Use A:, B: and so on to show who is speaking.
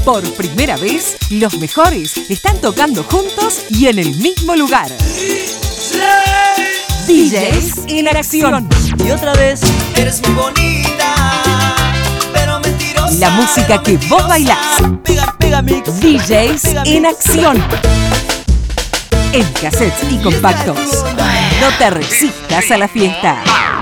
A: Por primera vez, los mejores están tocando juntos y en el mismo lugar. DJs en acción.
B: Y otra vez, eres muy bonita, pero mentirosa.
A: La música que vos bailás.
B: Pega mix.
A: DJs en acción. En cassettes y compactos. No te resistas a la fiesta.